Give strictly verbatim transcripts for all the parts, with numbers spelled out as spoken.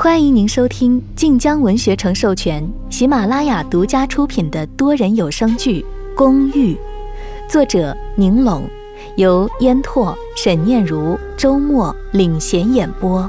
欢迎您收听晋江文学城授权、喜马拉雅独家出品的多人有声剧《公寓》，作者宁龙，由烟拓、沈念如、周末领衔演播。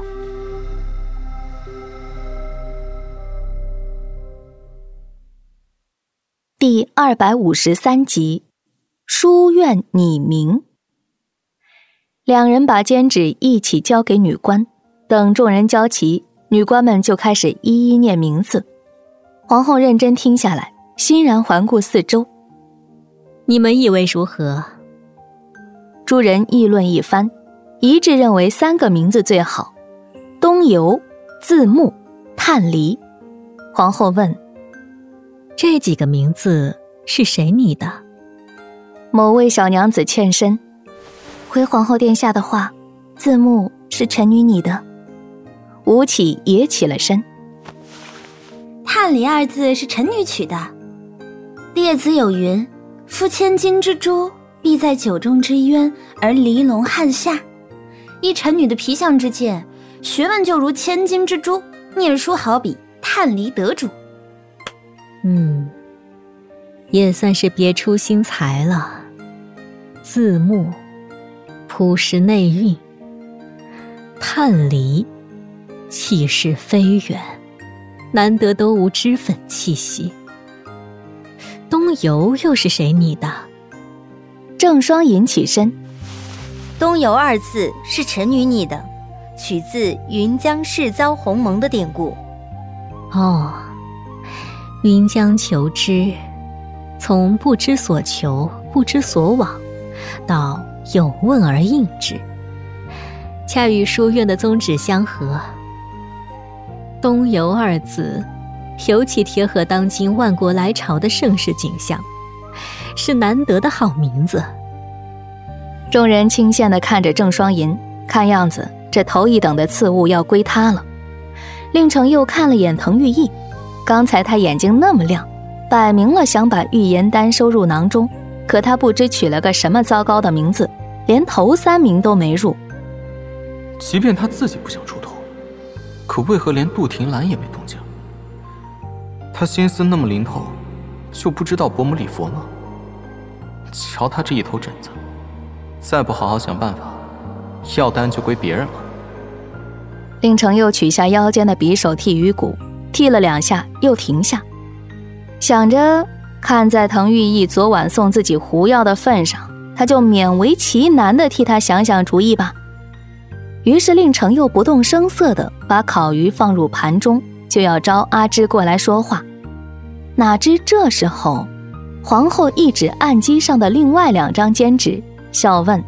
第二百五十三集，书院拟名。两人把笺纸一起交给女官，等众人交齐，女官们就开始一一念名字。皇后认真听下来，欣然环顾四周。 你们以为如何？ 诸人议论一番，一致认为三个名字最好：东游、字幕、探离。皇后问： 这几个名字是谁拟的？ 某位小娘子欠身，回皇后殿下的话，字幕是臣女拟的。吴起也起了身。 探离二字是臣女取的。列子有云：夫千金之珠，必在酒中之渊而离龙汉下。依臣女的皮相之见，学问就如千金之珠，念书好比探离得主。 嗯，也算是别出心裁了。字幕朴实内蕴，探离气势飞远，难得都无脂粉气息。东游又是谁拟的？ 郑双银起身。 东游二字是臣女拟的，取自云江世遭鸿蒙的典故。 哦，云江求知，从不知所求不知所往到有问而应之，恰与书院的宗旨相合。东游二字尤其贴合当今万国来朝的盛世景象，是难得的好名字。 众人倾羡地看着郑双银，看样子这头一等的次物要归他了。令程又看了眼滕玉义，刚才他眼睛那么亮，摆明了想把玉颜丹收入囊中，可他不知取了个什么糟糕的名字，连头三名都没入。 即便他自己不想出头，可为何连杜婷兰也没动静？他心思那么灵透，就不知道伯母礼佛吗？瞧他这一头疹子，再不好好想办法，药丹就归别人了。 令程又取下腰间的匕首剔鱼骨，剔了两下又停下，想着看在滕玉义昨晚送自己狐药的份上，他就勉为其难地替他想想主意吧。于是令程又不动声色地把烤鱼放入盘中，就要招阿芝过来说话。哪知这时候皇后一指案几上的另外两张笺纸，笑问：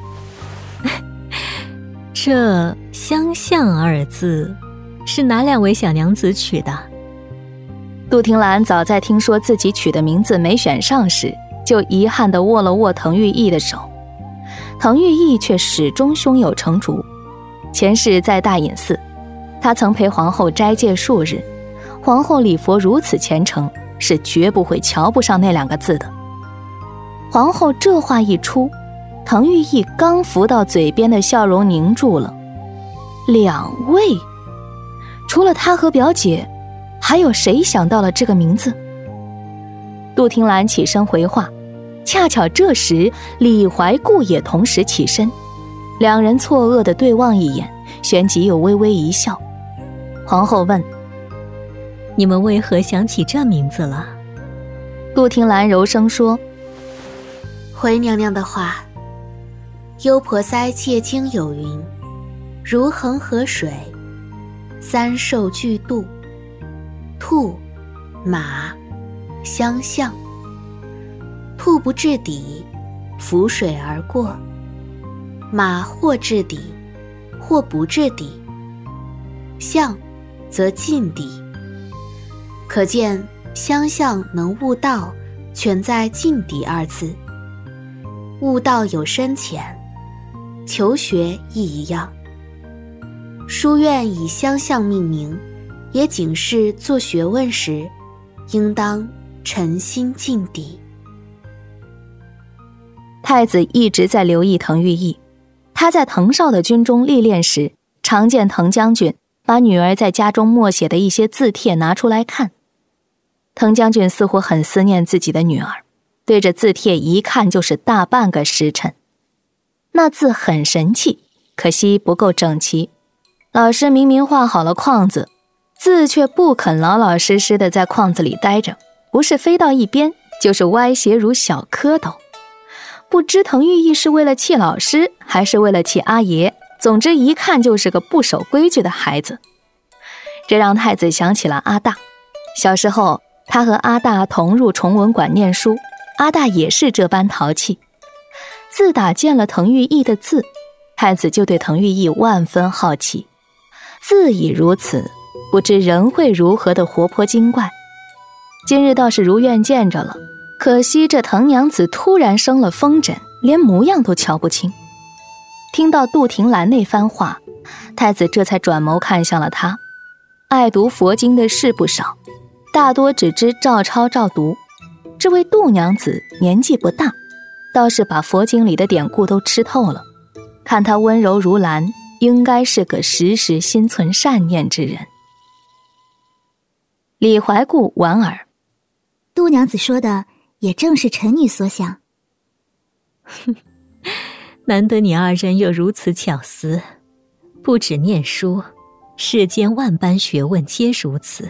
这相像二字是哪两位小娘子取的？ 杜婷兰早在听说自己取的名字没选上时，就遗憾地握了握滕玉义的手。滕玉义却始终胸有成竹。前世在大隐寺，他曾陪皇后斋戒数日，皇后礼佛如此虔诚，是绝不会瞧不上那两个字的。皇后这话一出，滕玉义刚浮到嘴边的笑容凝住了。两位？除了他和表姐，还有谁想到了这个名字？杜婷兰起身回话，恰巧这时李怀顾也同时起身，两人错愕地对望一眼，旋即又微微一笑。皇后问： 你们为何想起这名字了？ 杜婷兰柔声说： 回娘娘的话，幽婆塞戒经有云：如恒河水，三兽俱渡，兔、马、相象。兔不至底，浮水而过；马或至底，或不至底；象则近底。可见相象能悟道，全在近底二字。悟道有深浅，求学亦一样。书院以相象命名，也警示做学问时，应当诚心尽底。 太子一直在留意滕玉义，他在滕绍的军中历练时，常见滕将军把女儿在家中默写的一些字帖拿出来看。滕将军似乎很思念自己的女儿，对着字帖一看就是大半个时辰。那字很神气，可惜不够整齐。老师明明画好了框子，字却不肯老老实实的在框子里待着，不是飞到一边，就是歪斜如小蝌蚪。不知滕玉义是为了气老师，还是为了气阿爷，总之一看就是个不守规矩的孩子。这让太子想起了阿大。小时候他和阿大同入崇文馆念书，阿大也是这般淘气。自打见了滕玉义的字，太子就对滕玉义万分好奇。字已如此，不知人会如何的活泼精怪。今日倒是如愿见着了，可惜这滕娘子突然生了风疹，连模样都瞧不清。听到杜婷兰那番话，太子这才转眸看向了他。爱读佛经的事不少，大多只知照抄照读。这位杜娘子年纪不大，倒是把佛经里的典故都吃透了。看她温柔如兰，应该是个时时心存善念之人。李怀固莞尔， 杜娘子说的也正是臣女所想。 难得你二人有如此巧思，不止念书，世间万般学问皆如此。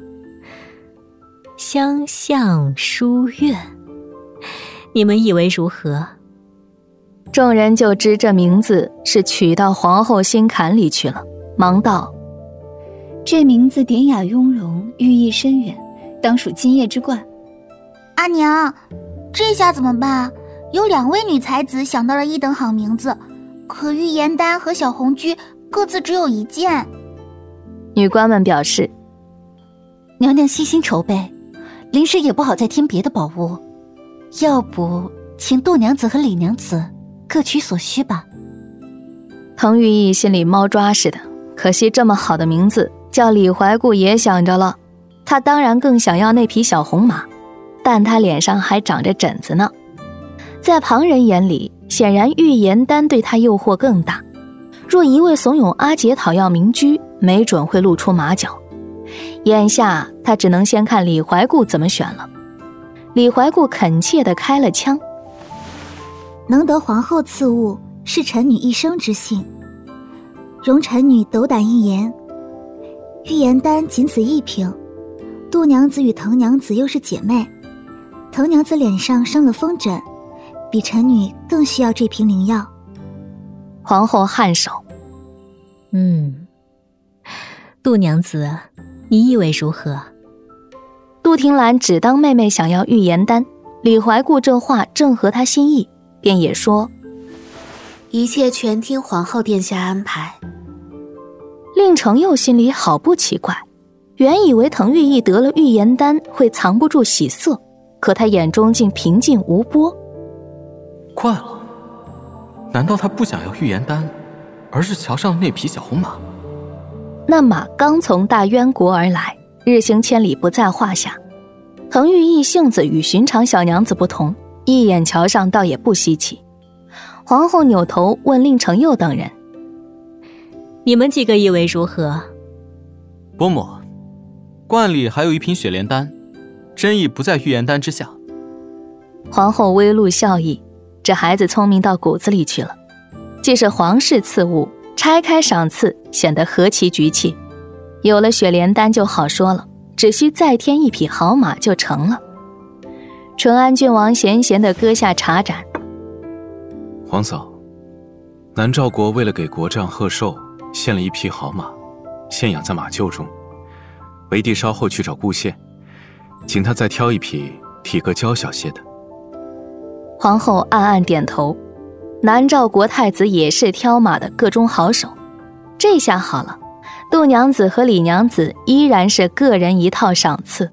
相向书院，你们以为如何？ 众人就知这名字是取到皇后心坎里去了，忙道： 这名字典雅雍容，寓意深远，当属今夜之冠。 阿娘，这下怎么办？有两位女才子想到了一等好名字，可玉颜丹和小红居各自只有一件。 女官们表示： 娘娘悉心筹备，临时也不好再添别的宝物，要不请杜娘子和李娘子各取所需吧。 滕玉义心里猫抓似的，可惜这么好的名字叫李怀固也想着了。他当然更想要那匹小红马，但他脸上还长着疹子呢。在旁人眼里，显然玉颜丹对他诱惑更大。若一味怂恿阿姐讨要民居，没准会露出马脚。眼下他只能先看李怀固怎么选了。李怀固恳切地开了腔： 能得皇后赐物，是臣女一生之幸，容臣女斗胆一言。玉颜丹仅此一瓶，杜娘子与滕娘子又是姐妹，滕娘子脸上生了风疹，比臣女更需要这瓶灵药。 皇后颔首： 嗯，杜娘子，你以为如何？ 杜婷兰只当妹妹想要玉颜丹，李怀固这话正合她心意，便也说： 一切全听皇后殿下安排。 令程佑心里好不奇怪，原以为滕玉义得了玉颜丹会藏不住喜色，可他眼中竟平静无波。 怪了，难道他不想要玉颜丹，而是瞧上那匹小红马？ 那马刚从大渊国而来，日行千里不在话下。滕玉义性子与寻常小娘子不同，一眼瞧上倒也不稀奇。皇后扭头问令程佑等人： 你们几个以为如何？ 伯母，罐里还有一瓶雪莲丹，真意不在玉颜丹之下。 皇后微露笑意，这孩子聪明到骨子里去了。既是皇室赐物，拆开赏赐显得何其局气。有了雪莲丹就好说了，只需再添一匹好马就成了。淳安郡王闲闲地搁下茶盏： 皇嫂，南诏国为了给国丈贺寿，献了一匹好马，现养在马厩中。为帝稍后去找顾县，请他再挑一匹体格娇小些的。 皇后暗暗点头，南诏国太子也是挑马的各中好手。这下好了，杜娘子和李娘子依然是个人一套赏赐。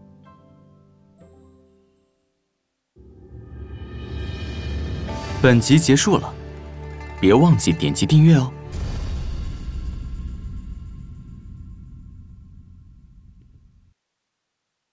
本集结束了，别忘记点击订阅哦。